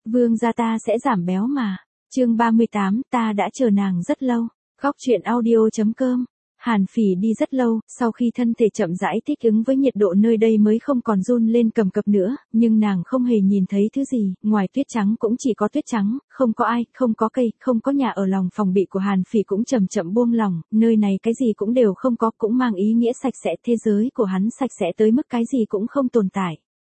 Vương gia ta sẽ giảm béo mà. Chương 38, ta đã chờ nàng rất lâu. Góc truyện audio.com. Hàn Phỉ đi rất lâu, sau khi thân thể chậm rãi thích ứng với nhiệt độ nơi đây mới không còn run lên cầm cập nữa, nhưng nàng không hề nhìn thấy thứ gì, ngoài tuyết trắng cũng chỉ có tuyết trắng, không có ai, không có cây, không có nhà ở. Lòng phòng bị của Hàn Phỉ cũng chậm chậm buông lỏng, nơi này cái gì cũng đều không có, cũng mang ý nghĩa sạch sẽ, thế giới của hắn sạch sẽ tới mức cái gì cũng không tồn tại.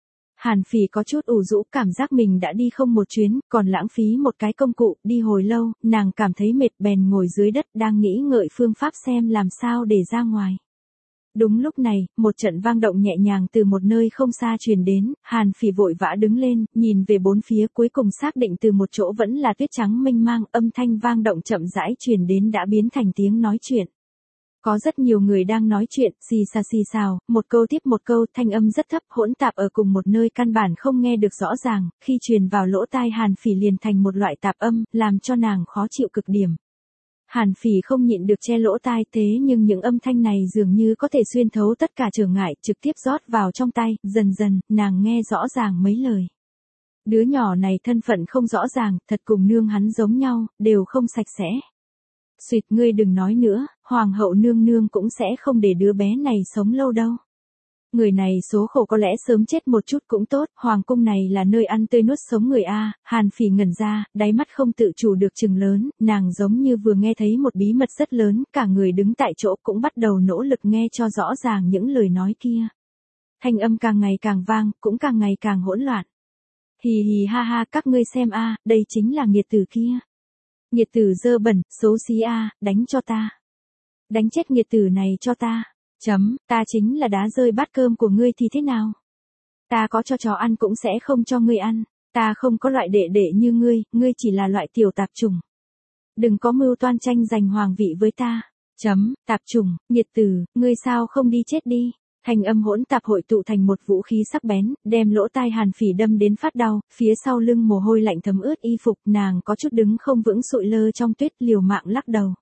Hàn Phỉ có chút ủ rũ, cảm giác mình đã đi không một chuyến, còn lãng phí một cái công cụ, đi hồi lâu, nàng cảm thấy mệt bèn ngồi dưới đất đang nghĩ ngợi phương pháp xem làm sao để ra ngoài. Đúng lúc này, một trận vang động nhẹ nhàng từ một nơi không xa truyền đến, Hàn Phỉ vội vã đứng lên, nhìn về bốn phía, cuối cùng xác định từ một chỗ vẫn là tuyết trắng mênh mang, âm thanh vang động chậm rãi truyền đến đã biến thành tiếng nói chuyện. Có rất nhiều người đang nói chuyện, xì xào, một câu tiếp một câu, thanh âm rất thấp, hỗn tạp ở cùng một nơi căn bản không nghe được rõ ràng, khi truyền vào lỗ tai Hàn Phỉ liền thành một loại tạp âm, làm cho nàng khó chịu cực điểm. Hàn Phỉ không nhịn được che lỗ tai, thế nhưng những âm thanh này dường như có thể xuyên thấu tất cả trở ngại, trực tiếp rót vào trong tai, dần dần, nàng nghe rõ ràng mấy lời. Đứa nhỏ này thân phận không rõ ràng, thật cùng nương hắn giống nhau, đều không sạch sẽ. Xuyệt, ngươi đừng nói nữa, hoàng hậu nương nương cũng sẽ không để đứa bé này sống lâu đâu. Người này số khổ có lẽ sớm chết một chút cũng tốt, hoàng cung này là nơi ăn tươi nuốt sống người a. Hàn Phỉ ngẩn ra, đáy mắt không tự chủ được trừng lớn, nàng giống như vừa nghe thấy một bí mật rất lớn, cả người đứng tại chỗ cũng bắt đầu nỗ lực nghe cho rõ ràng những lời nói kia. Thanh âm càng ngày càng vang, cũng càng ngày càng hỗn loạn. Hì hì ha ha, các ngươi xem a, đây chính là nghiệt tử kia. Nghiệt tử dơ bẩn, xấu xí a, đánh cho ta. Đánh chết nghiệt tử này cho ta. Ta chính là đá rơi bát cơm của ngươi thì thế nào? Ta có cho chó ăn cũng sẽ không cho ngươi ăn. Ta không có loại đệ đệ như ngươi chỉ là loại tiểu tạp chủng. Đừng có mưu toan tranh giành hoàng vị với ta. Tạp chủng, nghiệt tử, ngươi sao không đi chết đi? Thanh âm hỗn tạp hội tụ thành một vũ khí sắc bén, đem lỗ tai Hàn Phỉ đâm đến phát đau, phía sau lưng mồ hôi lạnh thấm ướt y phục, nàng có chút đứng không vững sụi lơ trong tuyết, liều mạng lắc đầu.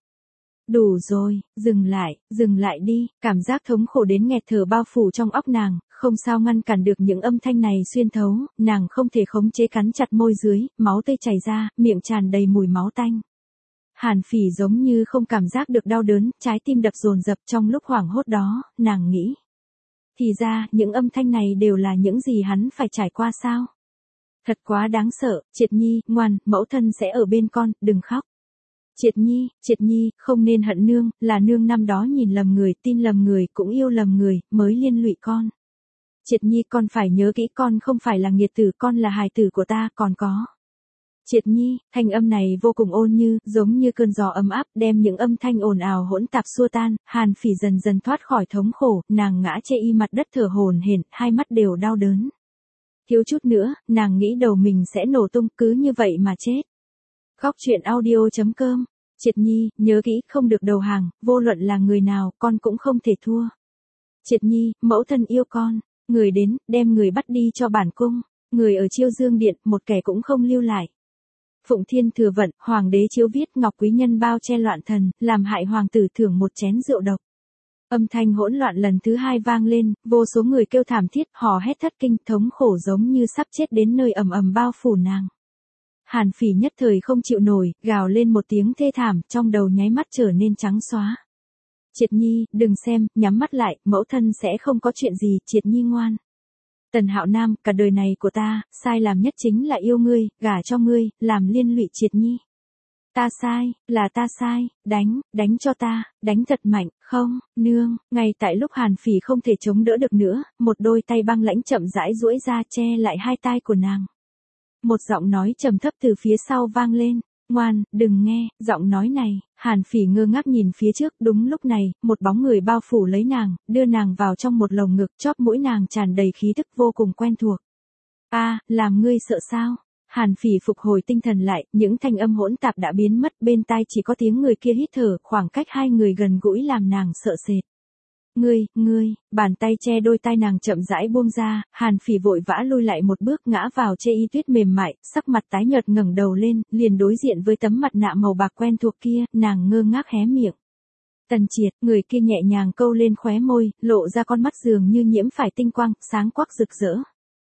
Đủ rồi, dừng lại đi, cảm giác thống khổ đến nghẹt thở bao phủ trong óc nàng, không sao ngăn cản được những âm thanh này xuyên thấu, nàng không thể khống chế cắn chặt môi dưới, máu tươi chảy ra, miệng tràn đầy mùi máu tanh. Hàn Phỉ giống như không cảm giác được đau đớn, trái tim đập dồn dập trong lúc hoảng hốt đó, nàng nghĩ. Thì ra, những âm thanh này đều là những gì hắn phải trải qua sao? Thật quá đáng sợ, Triệt Nhi, ngoan, mẫu thân sẽ ở bên con, đừng khóc. Triệt Nhi, không nên hận nương, là nương năm đó nhìn lầm người, tin lầm người, cũng yêu lầm người, mới liên lụy con. Triệt Nhi, con phải nhớ kỹ, con không phải là nghiệt tử, con là hài tử của ta, còn có. Triệt Nhi, thanh âm này vô cùng ôn như, giống như cơn gió ấm áp, đem những âm thanh ồn ào hỗn tạp xua tan, Hàn Phỉ dần dần thoát khỏi thống khổ, nàng ngã chê y mặt đất thở hổn hển, hai mắt đều đau đớn. Thiếu chút nữa, nàng nghĩ đầu mình sẽ nổ tung, cứ như vậy mà chết. Góc truyện audio.com. Triệt Nhi, nhớ kỹ, không được đầu hàng, vô luận là người nào, con cũng không thể thua. Triệt Nhi, mẫu thân yêu con, người đến, đem người bắt đi cho bản cung, người ở Chiêu Dương Điện, một kẻ cũng không lưu lại. Phụng Thiên Thừa Vận, hoàng đế chiếu viết, Ngọc Quý Nhân bao che loạn thần, làm hại hoàng tử thưởng một chén rượu độc. Âm thanh hỗn loạn lần thứ hai vang lên, vô số người kêu thảm thiết, hò hét thất kinh, thống khổ giống như sắp chết đến nơi ầm ầm bao phủ nàng. Hàn Phỉ nhất thời không chịu nổi, gào lên một tiếng thê thảm, trong đầu nháy mắt trở nên trắng xóa. Triệt Nhi, đừng xem, nhắm mắt lại, mẫu thân sẽ không có chuyện gì, Triệt Nhi ngoan. Tần Hạo Nam, cả đời này của ta, sai làm nhất chính là yêu ngươi, gả cho ngươi, làm liên lụy Triệt Nhi. Ta sai, là ta sai, đánh cho ta, đánh thật mạnh, không, nương. Ngay tại lúc Hàn Phỉ không thể chống đỡ được nữa, một đôi tay băng lãnh chậm rãi duỗi ra che lại hai tai của nàng. Một giọng nói trầm thấp từ phía sau vang lên, ngoan, đừng nghe. Giọng nói này, Hàn Phỉ ngơ ngác nhìn phía trước, đúng lúc này, một bóng người bao phủ lấy nàng, đưa nàng vào trong một lồng ngực, chóp mũi nàng tràn đầy khí tức vô cùng quen thuộc. Làm ngươi sợ sao? Hàn Phỉ phục hồi tinh thần lại, những thanh âm hỗn tạp đã biến mất, bên tai chỉ có tiếng người kia hít thở, khoảng cách hai người gần gũi làm nàng sợ sệt. Ngươi, bàn tay che đôi tai nàng chậm rãi buông ra, Hàn Phỉ vội vã lui lại một bước, ngã vào chê y tuyết mềm mại, sắc mặt tái nhợt ngẩng đầu lên, liền đối diện với tấm mặt nạ màu bạc quen thuộc kia, nàng ngơ ngác hé miệng. Tần Triệt, người kia nhẹ nhàng câu lên khóe môi, lộ ra con mắt dường như nhiễm phải tinh quang, sáng quắc rực rỡ.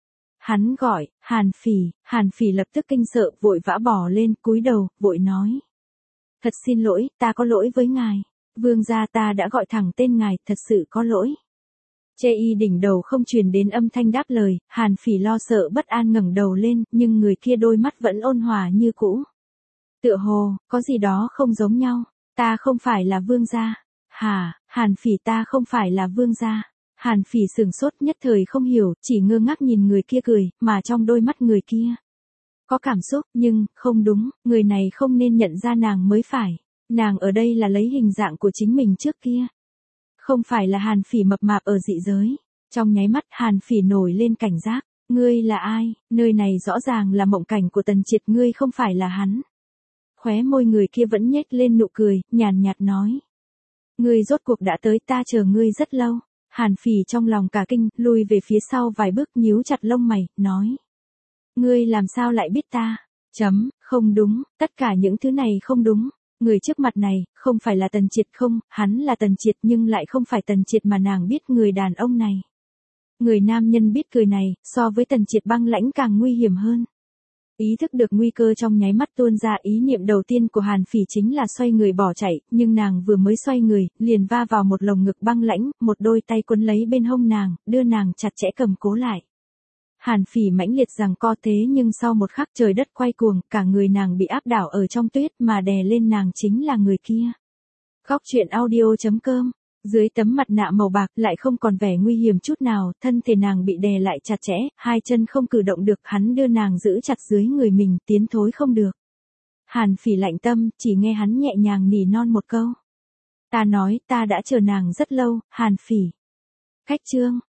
Hắn gọi, Hàn Phỉ lập tức kinh sợ, vội vã bỏ lên, cúi đầu, vội nói. Thật xin lỗi, ta có lỗi với ngài. Vương gia ta đã gọi thẳng tên ngài, thật sự có lỗi. Chê y đỉnh đầu không truyền đến âm thanh đáp lời, Hàn Phỉ lo sợ bất an ngẩng đầu lên, nhưng người kia đôi mắt vẫn ôn hòa như cũ. Tựa hồ, có gì đó không giống nhau, ta không phải là vương gia. Hả, Hàn Phỉ ta không phải là vương gia. Hàn Phỉ sửng sốt nhất thời không hiểu, chỉ ngơ ngác nhìn người kia cười, mà trong đôi mắt người kia có cảm xúc, nhưng, không đúng, người này không nên nhận ra nàng mới phải. Nàng ở đây là lấy hình dạng của chính mình trước kia. Không phải là Hàn Phỉ mập mạp ở dị giới. Trong nháy mắt Hàn Phỉ nổi lên cảnh giác. Ngươi là ai? Nơi này rõ ràng là mộng cảnh của Tần Triệt, ngươi không phải là hắn. Khóe môi người kia vẫn nhếch lên nụ cười, nhàn nhạt nói. Ngươi rốt cuộc đã tới, ta chờ ngươi rất lâu. Hàn Phỉ trong lòng cả kinh, lùi về phía sau vài bước, nhíu chặt lông mày, nói. Ngươi làm sao lại biết ta? Không đúng, tất cả những thứ này không đúng. Người trước mặt này, không phải là Tần Triệt không, hắn là Tần Triệt nhưng lại không phải Tần Triệt mà nàng biết người đàn ông này. Người nam nhân biết cười này, so với Tần Triệt băng lãnh càng nguy hiểm hơn. Ý thức được nguy cơ trong nháy mắt tuôn ra, ý niệm đầu tiên của Hàn Phỉ chính là xoay người bỏ chạy, nhưng nàng vừa mới xoay người, liền va vào một lồng ngực băng lãnh, một đôi tay quấn lấy bên hông nàng, đưa nàng chặt chẽ cầm cố lại. Hàn Phỉ mãnh liệt giằng co thế nhưng sau một khắc trời đất quay cuồng, cả người nàng bị áp đảo ở trong tuyết mà đè lên nàng chính là người kia. Góc truyện audio.com. Dưới tấm mặt nạ màu bạc lại không còn vẻ nguy hiểm chút nào, thân thể nàng bị đè lại chặt chẽ, hai chân không cử động được, hắn đưa nàng giữ chặt dưới người mình, tiến thối không được. Hàn Phỉ lạnh tâm, chỉ nghe hắn nhẹ nhàng nỉ non một câu. Ta nói, ta đã chờ nàng rất lâu, Hàn Phỉ. Cách chương